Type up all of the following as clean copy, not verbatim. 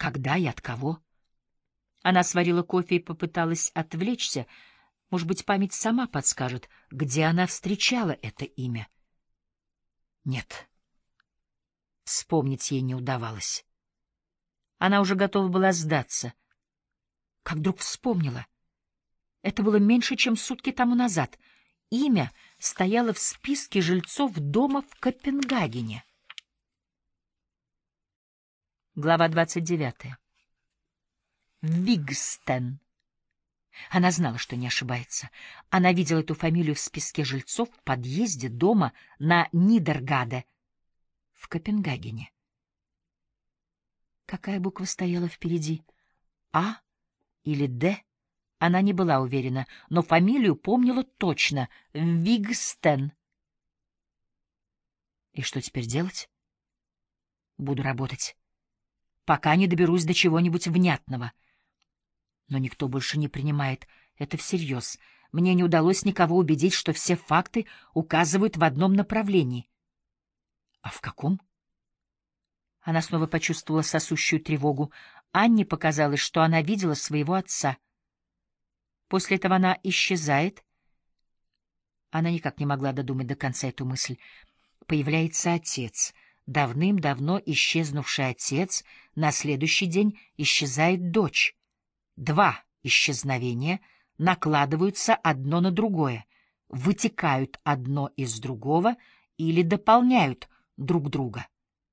Когда и от кого? Она сварила кофе и попыталась отвлечься. Может быть, память сама подскажет, где она встречала это имя. Нет, вспомнить ей не удавалось. Она уже готова была сдаться. Как вдруг вспомнила. Это было меньше, чем сутки тому назад. Имя стояло в списке жильцов дома в Копенгагене. Глава 29. Вигстен. Она знала, что не ошибается. Она видела эту фамилию в списке жильцов в подъезде дома на Нидергаде в Копенгагене. Какая буква стояла впереди? А или Д? Она не была уверена, но фамилию помнила точно — Вигстен. И что теперь делать? Буду работать, пока не доберусь до чего-нибудь внятного. Но никто больше не принимает это всерьез. Мне не удалось никого убедить, что все факты указывают в одном направлении. А в каком? Она снова почувствовала сосущую тревогу. Анне показалось, что она видела своего отца. После этого она исчезает. Она никак не могла додумать до конца эту мысль. Появляется отец. Давным-давно исчезнувший отец. На следующий день исчезает дочь. Два исчезновения накладываются одно на другое, вытекают одно из другого или дополняют друг друга.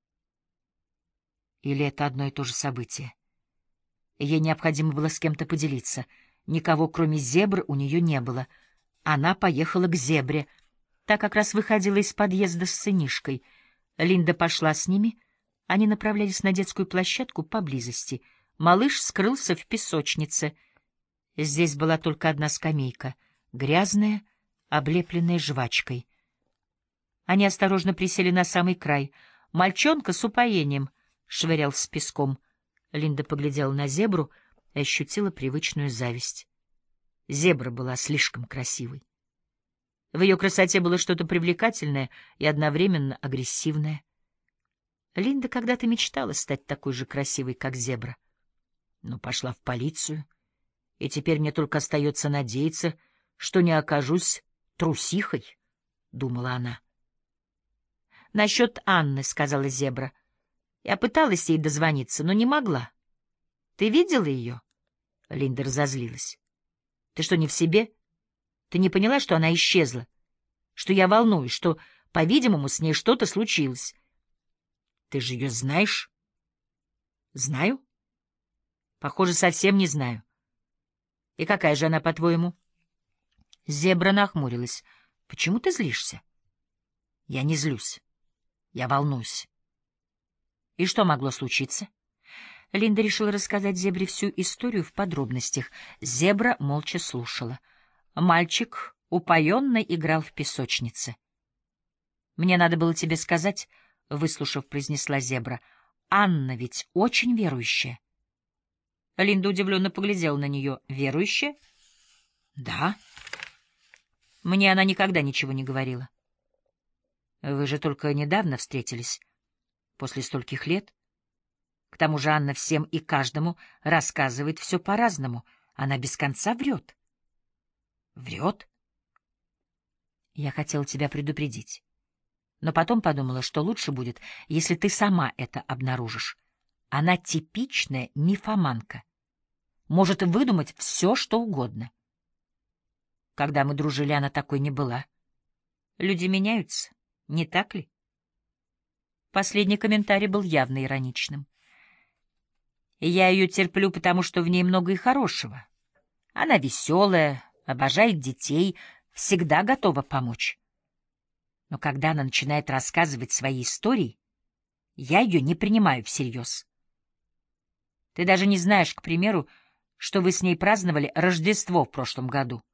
Или это одно и то же событие? Ей необходимо было с кем-то поделиться. Никого, кроме зебры, у нее не было. Она поехала к зебре. Та как раз выходила из подъезда с сынишкой. Линда пошла с ними. Они направлялись на детскую площадку поблизости. Малыш скрылся в песочнице. Здесь была только одна скамейка, грязная, облепленная жвачкой. Они осторожно присели на самый край. Мальчонка с упоением швырял с песком. Линда поглядела на зебру и ощутила привычную зависть. Зебра была слишком красивой. В ее красоте было что-то привлекательное и одновременно агрессивное. Линда когда-то мечтала стать такой же красивой, как зебра. Но пошла в полицию, и теперь мне только остается надеяться, что не окажусь трусихой, — думала она. — Насчет Анны, — сказала зебра. Я пыталась ей дозвониться, но не могла. Ты видела ее? Линда разозлилась. Ты что, не в себе? Ты не поняла, что она исчезла? Что я волнуюсь, что, по-видимому, с ней что-то случилось? Ты же ее знаешь? Знаю. Похоже, совсем не знаю. И какая же она, по-твоему? Зебра нахмурилась. Почему ты злишься? Я не злюсь. Я волнуюсь. И что могло случиться? Линда решила рассказать зебре всю историю в подробностях. Зебра молча слушала. Мальчик упоенно играл в песочнице. «Мне надо было тебе сказать», — выслушав, произнесла зебра. «Анна ведь очень верующая». Линда удивленно поглядела на нее. «Верующая?» «Да». «Мне она никогда ничего не говорила». «Вы же только недавно встретились, после стольких лет. К тому же Анна всем и каждому рассказывает все по-разному. Она без конца врет». «Врет?» «Я хотела тебя предупредить. Но потом подумала, что лучше будет, если ты сама это обнаружишь. Она типичная мифоманка. Может выдумать все, что угодно. Когда мы дружили, она такой не была. Люди меняются, не так ли?» Последний комментарий был явно ироничным. «Я ее терплю, потому что в ней много и хорошего. Она веселая, обожает детей, всегда готова помочь. Но когда она начинает рассказывать свои истории, я ее не принимаю всерьез. Ты даже не знаешь, к примеру, что вы с ней праздновали Рождество в прошлом году.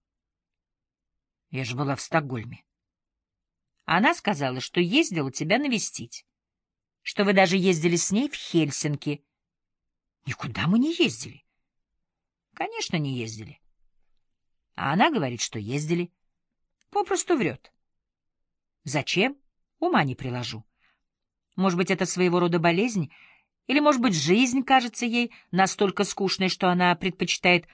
Я же была в Стокгольме. Она сказала, что ездила тебя навестить, что вы даже ездили с ней в Хельсинки. Никуда мы не ездили. Конечно, не ездили. А она говорит, что ездили. Попросту врет. Зачем? Ума не приложу. Может быть, это своего рода болезнь, Или, может быть, жизнь кажется ей настолько скучной, что она предпочитает